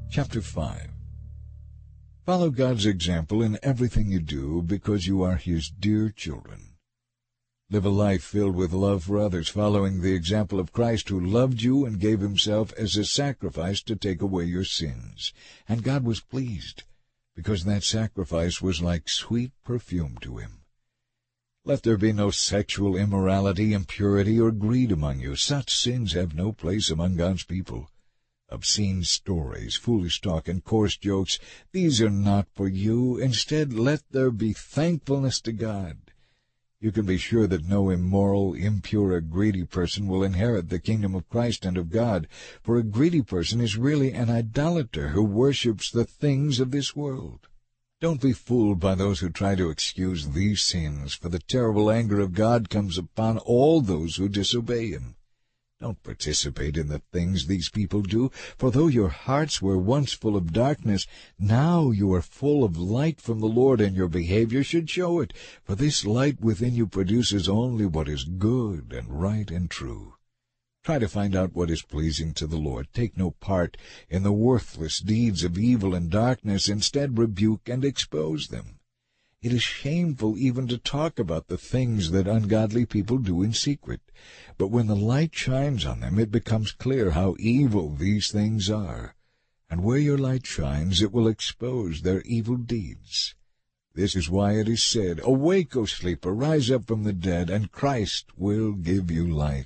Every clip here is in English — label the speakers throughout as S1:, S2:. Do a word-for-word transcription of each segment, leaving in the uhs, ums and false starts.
S1: Chapter five. Follow God's example in everything you do, because you are His dear children. Live a life filled with love for others, following the example of Christ, who loved you and gave Himself as a sacrifice to take away your sins. And God was pleased, because that sacrifice was like sweet perfume to Him. Let there be no sexual immorality, impurity, or greed among you. Such sins have no place among God's people. Obscene stories, foolish talk, and coarse jokes, these are not for you. Instead, let there be thankfulness to God. You can be sure that no immoral, impure, or greedy person will inherit the kingdom of Christ and of God, for a greedy person is really an idolater who worships the things of this world. Don't be fooled by those who try to excuse these sins, for the terrible anger of God comes upon all those who disobey Him. Don't participate in the things these people do, for though your hearts were once full of darkness, now you are full of light from the Lord, and your behavior should show it, for this light within you produces only what is good and right and true. Try to find out what is pleasing to the Lord. Take no part in the worthless deeds of evil and darkness. Instead, rebuke and expose them. It is shameful even to talk about the things that ungodly people do in secret. But when the light shines on them, it becomes clear how evil these things are. And where your light shines, it will expose their evil deeds. This is why it is said, "Awake, O sleeper, rise up from the dead, and Christ will give you light."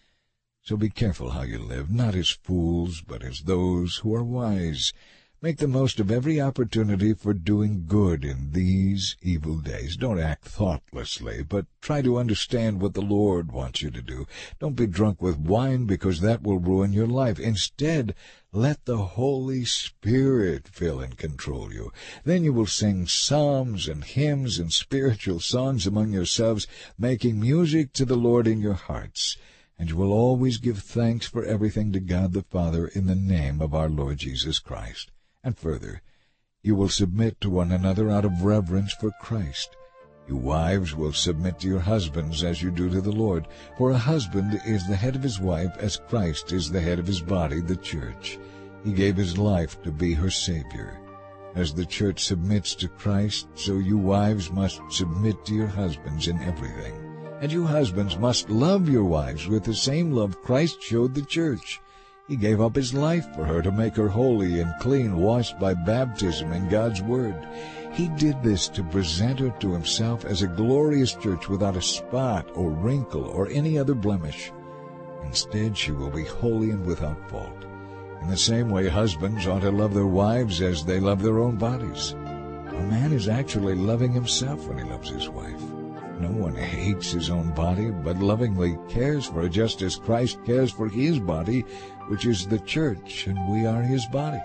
S1: So be careful how you live, not as fools, but as those who are wise. Make the most of every opportunity for doing good in these evil days. Don't act thoughtlessly, but try to understand what the Lord wants you to do. Don't be drunk with wine, because that will ruin your life. Instead, let the Holy Spirit fill and control you. Then you will sing psalms and hymns and spiritual songs among yourselves, making music to the Lord in your hearts. And you will always give thanks for everything to God the Father in the name of our Lord Jesus Christ. And further, you will submit to one another out of reverence for Christ. You wives will submit to your husbands as you do to the Lord, for a husband is the head of his wife, as Christ is the head of his body, the church. He gave his life to be her Savior. As the church submits to Christ, so you wives must submit to your husbands in everything. And you husbands must love your wives with the same love Christ showed the church. He gave up His life for her to make her holy and clean, washed by baptism in God's Word. He did this to present her to Himself as a glorious church without a spot or wrinkle or any other blemish. Instead, she will be holy and without fault. In the same way, husbands ought to love their wives as they love their own bodies. A man is actually loving himself when he loves his wife. No one hates his own body, but lovingly cares for it, just as Christ cares for His body, which is the church, and we are His body.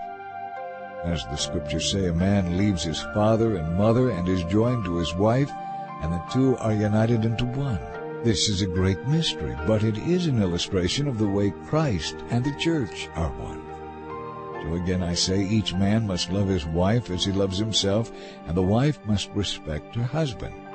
S1: As the Scriptures say, a man leaves his father and mother and is joined to his wife, and the two are united into one. This is a great mystery, but it is an illustration of the way Christ and the church are one. So again I say, each man must love his wife as he loves himself, and the wife must respect her husband.